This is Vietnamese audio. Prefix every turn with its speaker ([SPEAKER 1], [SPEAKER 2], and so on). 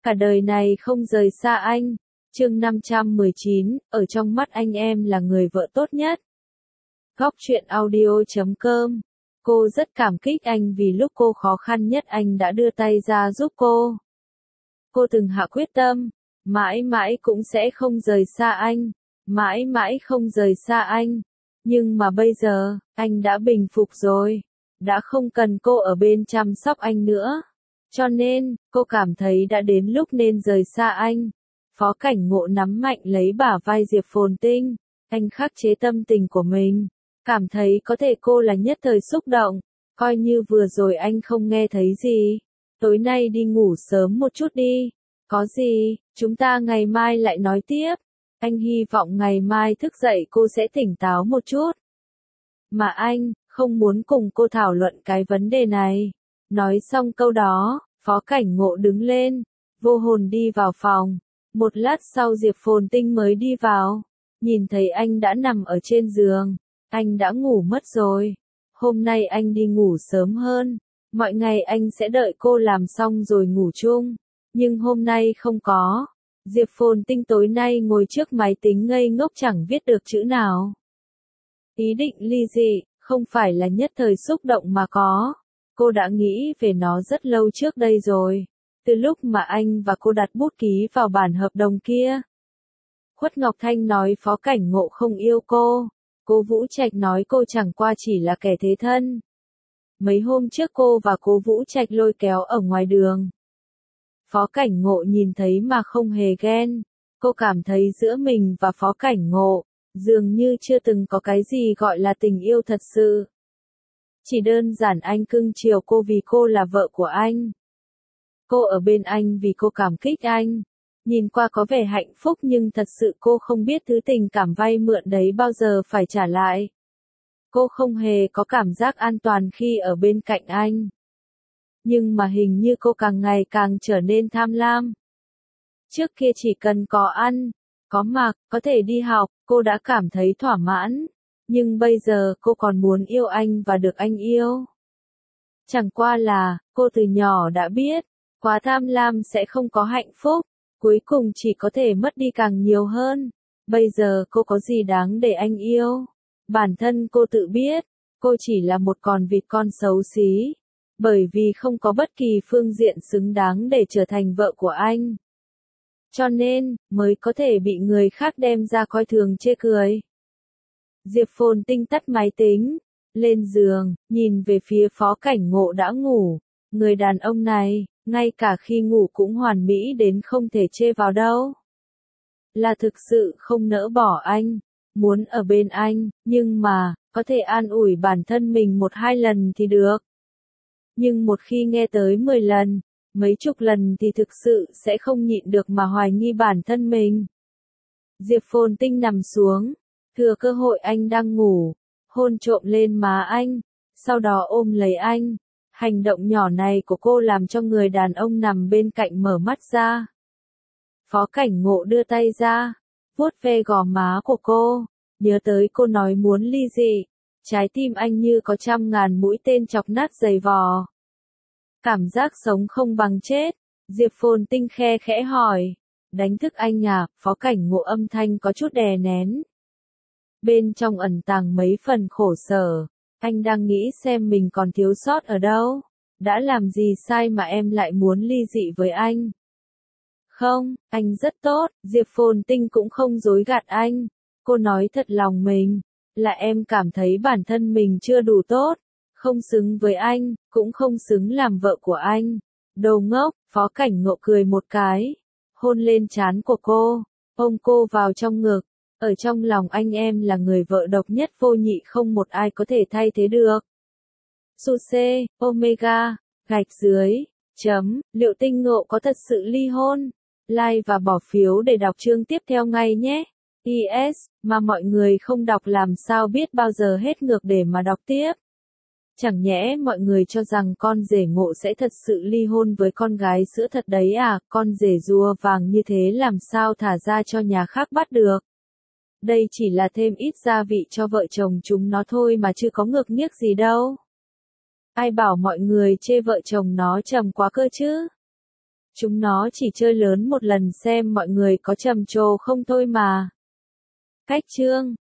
[SPEAKER 1] Cả đời này không rời xa anh. Chương 519, ở trong mắt anh em là người vợ tốt nhất. Góc truyện audio.com. Cô rất cảm kích anh vì lúc cô khó khăn nhất anh đã đưa tay ra giúp cô. Cô từng hạ quyết tâm, mãi mãi cũng sẽ không rời xa anh, mãi mãi không rời xa anh. Nhưng mà bây giờ, anh đã bình phục rồi, đã không cần cô ở bên chăm sóc anh nữa. Cho nên, cô cảm thấy đã đến lúc nên rời xa anh. Phó Cảnh Ngộ nắm mạnh lấy bả vai Diệp Phồn Tinh, anh khắc chế tâm tình của mình, cảm thấy có thể cô là nhất thời xúc động, coi như vừa rồi anh không nghe thấy gì. Tối nay đi ngủ sớm một chút đi, có gì, chúng ta ngày mai lại nói tiếp. Anh hy vọng ngày mai thức dậy cô sẽ tỉnh táo một chút. Mà anh, không muốn cùng cô thảo luận cái vấn đề này. Nói xong câu đó, Phó Cảnh Ngộ đứng lên, vô hồn đi vào phòng. Một lát sau Diệp Phồn Tinh mới đi vào, nhìn thấy anh đã nằm ở trên giường, anh đã ngủ mất rồi. Hôm nay anh đi ngủ sớm hơn, mọi ngày anh sẽ đợi cô làm xong rồi ngủ chung, nhưng hôm nay không có. Diệp Phồn Tinh tối nay ngồi trước máy tính ngây ngốc chẳng viết được chữ nào. Ý định ly dị, không phải là nhất thời xúc động mà có. Cô đã nghĩ về nó rất lâu trước đây rồi. Từ lúc mà anh và cô đặt bút ký vào bản hợp đồng kia. Khuất Ngọc Thanh nói Phó Cảnh Ngộ không yêu cô. Cô Vũ Trạch nói cô chẳng qua chỉ là kẻ thế thân. Mấy hôm trước cô và cô Vũ Trạch lôi kéo ở ngoài đường. Phó Cảnh Ngộ nhìn thấy mà không hề ghen. Cô cảm thấy giữa mình và Phó Cảnh Ngộ, dường như chưa từng có cái gì gọi là tình yêu thật sự. Chỉ đơn giản anh cưng chiều cô vì cô là vợ của anh. Cô ở bên anh vì cô cảm kích anh. Nhìn qua có vẻ hạnh phúc nhưng thật sự cô không biết thứ tình cảm vay mượn đấy bao giờ phải trả lại. Cô không hề có cảm giác an toàn khi ở bên cạnh anh. Nhưng mà hình như cô càng ngày càng trở nên tham lam. Trước kia chỉ cần có ăn, có mặc, có thể đi học, cô đã cảm thấy thỏa mãn. Nhưng bây giờ cô còn muốn yêu anh và được anh yêu. Chẳng qua là, cô từ nhỏ đã biết, quá tham lam sẽ không có hạnh phúc, cuối cùng chỉ có thể mất đi càng nhiều hơn. Bây giờ cô có gì đáng để anh yêu? Bản thân cô tự biết, cô chỉ là một con vịt con xấu xí, bởi vì không có bất kỳ phương diện xứng đáng để trở thành vợ của anh. Cho nên, mới có thể bị người khác đem ra coi thường chê cười. Diệp Phồn Tinh tắt máy tính, lên giường, nhìn về phía Phó Cảnh Ngộ đã ngủ. Người đàn ông này, ngay cả khi ngủ cũng hoàn mỹ đến không thể chê vào đâu. Là thực sự không nỡ bỏ anh, muốn ở bên anh, nhưng mà, có thể an ủi bản thân mình 1-2 lần thì được. Nhưng một khi nghe tới 10 lần, mấy chục lần thì thực sự sẽ không nhịn được mà hoài nghi bản thân mình. Diệp Phồn Tinh nằm xuống, thừa cơ hội anh đang ngủ, hôn trộm lên má anh, sau đó ôm lấy anh. Hành động nhỏ này của cô làm cho người đàn ông nằm bên cạnh mở mắt ra. Phó Cảnh Ngộ đưa tay ra, vuốt ve gò má của cô, nhớ tới cô nói muốn ly dị, trái tim anh như có 100.000 mũi tên chọc nát giày vò. Cảm giác sống không bằng chết, Diệp Phồn Tinh khe khẽ hỏi, đánh thức anh à? Phó Cảnh Ngộ âm thanh có chút đè nén. Bên trong ẩn tàng mấy phần khổ sở. Anh đang nghĩ xem mình còn thiếu sót ở đâu. Đã làm gì sai mà em lại muốn ly dị với anh? Không, anh rất tốt. Diệp Phồn Tinh cũng không dối gạt anh. Cô nói thật lòng mình, là em cảm thấy bản thân mình chưa đủ tốt, không xứng với anh, cũng không xứng làm vợ của anh. Đồ ngốc, Phó Cảnh Ngộ cười một cái, hôn lên trán của cô, ôm cô vào trong ngực. Ở trong lòng anh em là người vợ độc nhất vô nhị, không một ai có thể thay thế được. Suce, Omega, gạch dưới, chấm, liệu Tinh Ngộ có thật sự ly hôn? Like và bỏ phiếu để đọc chương tiếp theo ngay nhé. PS, mà mọi người không đọc làm sao biết bao giờ hết ngược để mà đọc tiếp. Chẳng nhẽ mọi người cho rằng con rể Ngộ sẽ thật sự ly hôn với con gái sữa thật đấy à? Con rể rùa vàng như thế làm sao thả ra cho nhà khác bắt được? Đây chỉ là thêm ít gia vị cho vợ chồng chúng nó thôi mà chưa có ngược nghiếc gì đâu. Ai bảo mọi người chê vợ chồng nó trầm quá cơ chứ? Chúng nó chỉ chơi lớn một lần xem mọi người có trầm trồ không thôi mà. Cách chương